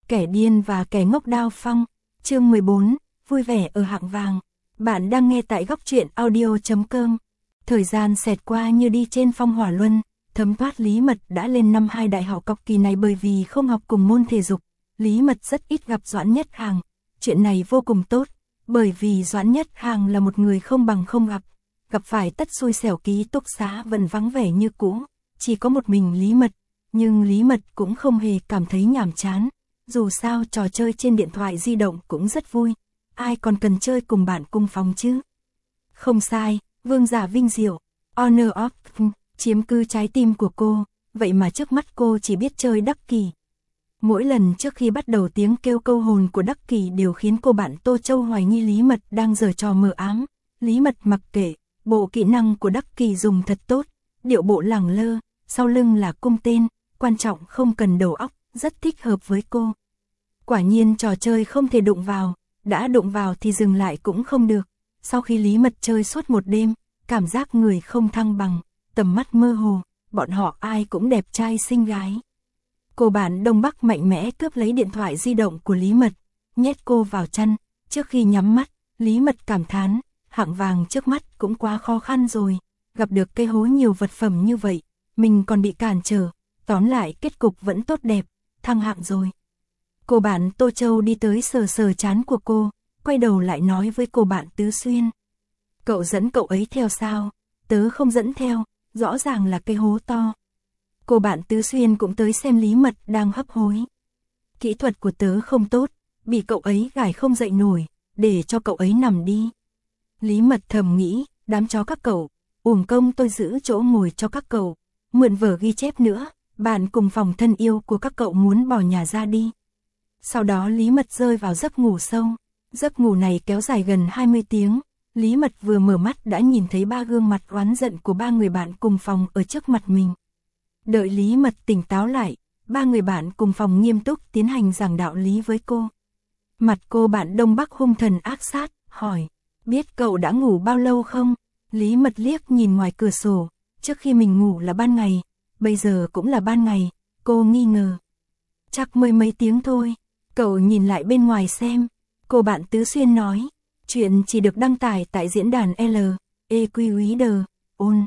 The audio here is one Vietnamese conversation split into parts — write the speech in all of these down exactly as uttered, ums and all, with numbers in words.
Kẻ điên và kẻ ngốc Đao Phong, chương mười bốn, vui vẻ ở hạng vàng. Bạn đang nghe tại góc truyện audio chấm com. Thời gian xẹt qua như đi trên phong hỏa luân, thấm thoát Lý Mật đã lên năm hai đại học học kỳ này bởi vì không học cùng môn thể dục. Lý Mật rất ít gặp Doãn Nhất Hàng, chuyện này vô cùng tốt, bởi vì Doãn Nhất Hàng là một người không bằng không gặp, gặp phải tất xui xẻo, ký túc xá vẫn vắng vẻ như cũ, chỉ có một mình Lý Mật, nhưng Lý Mật cũng không hề cảm thấy nhàm chán. Dù sao trò chơi trên điện thoại di động cũng rất vui, ai còn cần chơi cùng bạn cùng phòng chứ. Không sai, vương giả vinh diệu, honor of, chiếm cư trái tim của cô, vậy mà trước mắt cô chỉ biết chơi đắc kỳ. Mỗi lần trước khi bắt đầu tiếng kêu câu hồn của đắc kỳ đều khiến cô bạn Tô Châu hoài nghi Lý Mật đang giở trò mờ ám. Lý Mật mặc kệ, bộ kỹ năng của đắc kỳ dùng thật tốt, điệu bộ lẳng lơ, sau lưng là cung tên, quan trọng không cần đầu óc, rất thích hợp với cô. Quả nhiên trò chơi không thể đụng vào, đã đụng vào thì dừng lại cũng không được. Sau khi Lý Mật chơi suốt một đêm, cảm giác người không thăng bằng, tầm mắt mơ hồ, bọn họ ai cũng đẹp trai xinh gái. Cô bạn Đông Bắc mạnh mẽ cướp lấy điện thoại di động của Lý Mật, nhét cô vào chăn, trước khi nhắm mắt, Lý Mật cảm thán, hạng vàng trước mắt cũng quá khó khăn rồi, gặp được cây hố nhiều vật phẩm như vậy, mình còn bị cản trở, tóm lại kết cục vẫn tốt đẹp, thăng hạng rồi. Cô bạn Tô Châu đi tới sờ sờ trán của cô, quay đầu lại nói với cô bạn Tứ Xuyên. Cậu dẫn cậu ấy theo sao? Tớ không dẫn theo, rõ ràng là cây hố to. Cô bạn Tứ Xuyên cũng tới xem Lý Mật đang hấp hối. Kỹ thuật của tớ không tốt, bị cậu ấy gài không dậy nổi, để cho cậu ấy nằm đi. Lý Mật thầm nghĩ, đám chó các cậu, uổng công tôi giữ chỗ ngồi cho các cậu, mượn vở ghi chép nữa, bạn cùng phòng thân yêu của các cậu muốn bỏ nhà ra đi. Sau đó Lý Mật rơi vào giấc ngủ sâu, giấc ngủ này kéo dài gần hai mươi tiếng, Lý Mật vừa mở mắt đã nhìn thấy ba gương mặt oán giận của ba người bạn cùng phòng ở trước mặt mình. Đợi Lý Mật tỉnh táo lại, ba người bạn cùng phòng nghiêm túc tiến hành giảng đạo lý với cô. Mặt cô bạn Đông Bắc hung thần ác sát, hỏi, biết cậu đã ngủ bao lâu không? Lý Mật liếc nhìn ngoài cửa sổ, trước khi mình ngủ là ban ngày, bây giờ cũng là ban ngày, cô nghi ngờ. Chắc mới mấy tiếng thôi, cậu nhìn lại bên ngoài xem, cô bạn Tứ Xuyên nói, chuyện chỉ được đăng tải tại diễn đàn L, E Q Reader, on.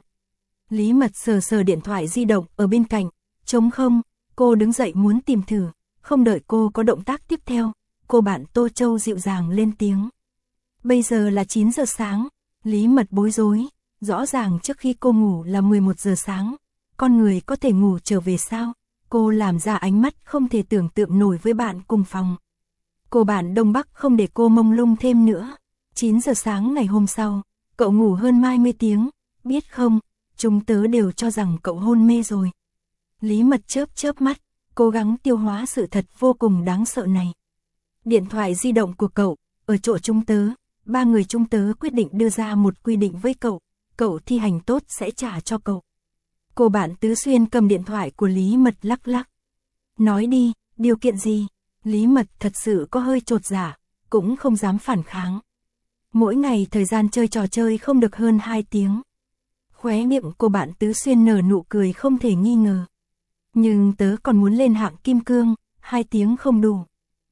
Lý Mật sờ sờ điện thoại di động ở bên cạnh, trống không, cô đứng dậy muốn tìm thử, không đợi cô có động tác tiếp theo, cô bạn Tô Châu dịu dàng lên tiếng. Bây giờ là chín giờ sáng, Lý Mật bối rối, rõ ràng trước khi cô ngủ là mười một giờ sáng, con người có thể ngủ trở về sao? Cô làm ra ánh mắt không thể tưởng tượng nổi với bạn cùng phòng. Cô bạn Đông Bắc không để cô mông lung thêm nữa. chín giờ sáng ngày hôm sau, cậu ngủ hơn hai mươi tiếng, biết không, chúng tớ đều cho rằng cậu hôn mê rồi. Lý Mật chớp chớp mắt, cố gắng tiêu hóa sự thật vô cùng đáng sợ này. Điện thoại di động của cậu, ở chỗ chúng tớ, ba người chúng tớ quyết định đưa ra một quy định với cậu, cậu thi hành tốt sẽ trả cho cậu. Cô bạn Tứ Xuyên cầm điện thoại của Lý Mật lắc lắc. Nói đi, điều kiện gì? Lý Mật thật sự có hơi chột dạ, cũng không dám phản kháng. Mỗi ngày thời gian chơi trò chơi không được hơn hai tiếng. Khóe miệng cô bạn Tứ Xuyên nở nụ cười không thể nghi ngờ. Nhưng tớ còn muốn lên hạng kim cương, hai tiếng không đủ.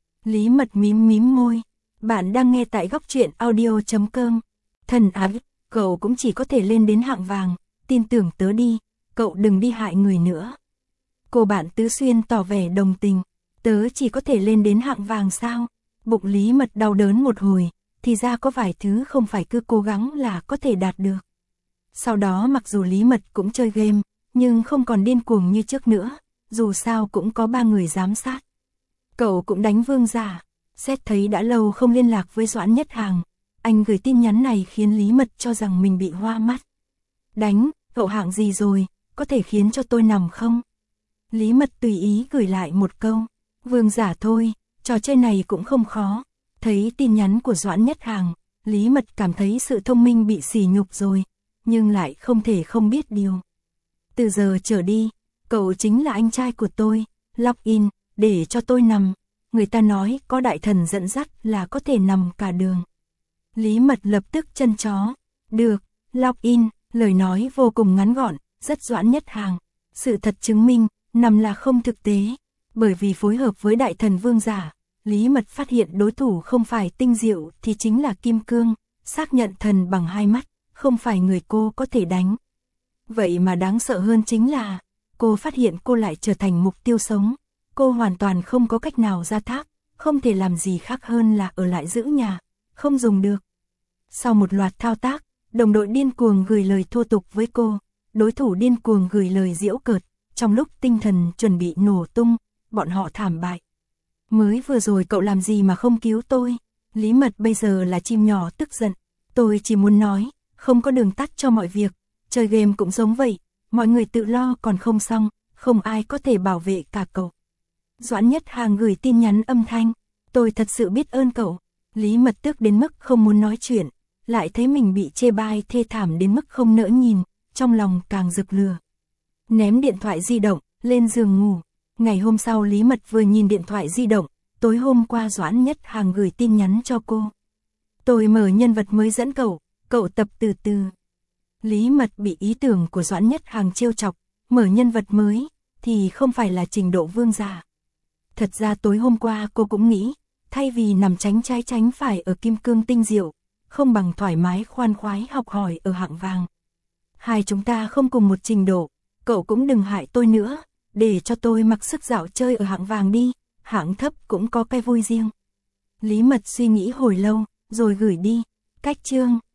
Lý Mật mím mím môi. Bạn đang nghe tại góc truyện audio chấm com. Thần ái, cậu cũng chỉ có thể lên đến hạng vàng, tin tưởng tớ đi. Cậu đừng đi hại người nữa. Cô bạn Tứ Xuyên tỏ vẻ đồng tình. Tớ chỉ có thể lên đến hạng vàng sao? Bụng Lý Mật đau đớn một hồi, thì ra có vài thứ không phải cứ cố gắng là có thể đạt được. Sau đó mặc dù Lý Mật cũng chơi game, nhưng không còn điên cuồng như trước nữa, dù sao cũng có ba người giám sát. Cậu cũng đánh vương giả, xét thấy đã lâu không liên lạc với Doãn Nhất Hàng, anh gửi tin nhắn này khiến Lý Mật cho rằng mình bị hoa mắt. Đánh, cậu hạng gì rồi? Có thể khiến cho tôi nằm không? Lý Mật tùy ý gửi lại một câu, vương giả thôi, trò chơi này cũng không khó. Thấy tin nhắn của Doãn Nhất Hàng, Lý Mật cảm thấy sự thông minh bị sỉ nhục rồi, nhưng lại không thể không biết điều. Từ giờ trở đi, cậu chính là anh trai của tôi, login, để cho tôi nằm. Người ta nói có đại thần dẫn dắt là có thể nằm cả đường. Lý Mật lập tức chân chó, được, login, lời nói vô cùng ngắn gọn. Rất Doãn Nhất Hàng, sự thật chứng minh, nằm là không thực tế, Bởi vì phối hợp với đại thần vương giả, Lý Mật phát hiện đối thủ không phải Tinh Diệu thì chính là Kim Cương, xác nhận thần bằng hai mắt, không phải người cô có thể đánh. Vậy mà đáng sợ hơn chính là, cô phát hiện cô lại trở thành mục tiêu sống. Cô hoàn toàn không có cách nào ra thác, không thể làm gì khác hơn là ở lại giữ nhà, không dùng được. Sau một loạt thao tác, đồng đội điên cuồng gửi lời thô tục với cô, đối thủ điên cuồng gửi lời giễu cợt, trong lúc tinh thần chuẩn bị nổ tung, bọn họ thảm bại. Mới vừa rồi cậu làm gì mà không cứu tôi? Lý Mật bây giờ là chim nhỏ tức giận, tôi chỉ muốn nói, không có đường tắt cho mọi việc, chơi game cũng giống vậy, mọi người tự lo còn không xong, không ai có thể bảo vệ cả cậu. Doãn Nhất Hàng gửi tin nhắn âm thanh, tôi thật sự biết ơn cậu. Lý Mật tức đến mức không muốn nói chuyện, lại thấy mình bị chê bai thê thảm đến mức không nỡ nhìn, trong lòng càng rực lửa. Ném điện thoại di động, lên giường ngủ. Ngày hôm sau Lý Mật vừa nhìn điện thoại di động, tối hôm qua Doãn Nhất Hàng gửi tin nhắn cho cô. Tôi mở nhân vật mới dẫn cậu, cậu tập từ từ. Lý Mật bị ý tưởng của Doãn Nhất Hàng trêu chọc, mở nhân vật mới, thì không phải là trình độ vương giả. Thật ra tối hôm qua cô cũng nghĩ, thay vì nằm tránh trái tránh phải ở Kim Cương Tinh Diệu, không bằng thoải mái khoan khoái học hỏi ở hạng vàng. Hai chúng ta không cùng một trình độ, cậu cũng đừng hại tôi nữa, để cho tôi mặc sức dạo chơi ở hạng vàng đi, hạng thấp cũng có cái vui riêng. Lý Mật suy nghĩ hồi lâu, rồi gửi đi. Cách chương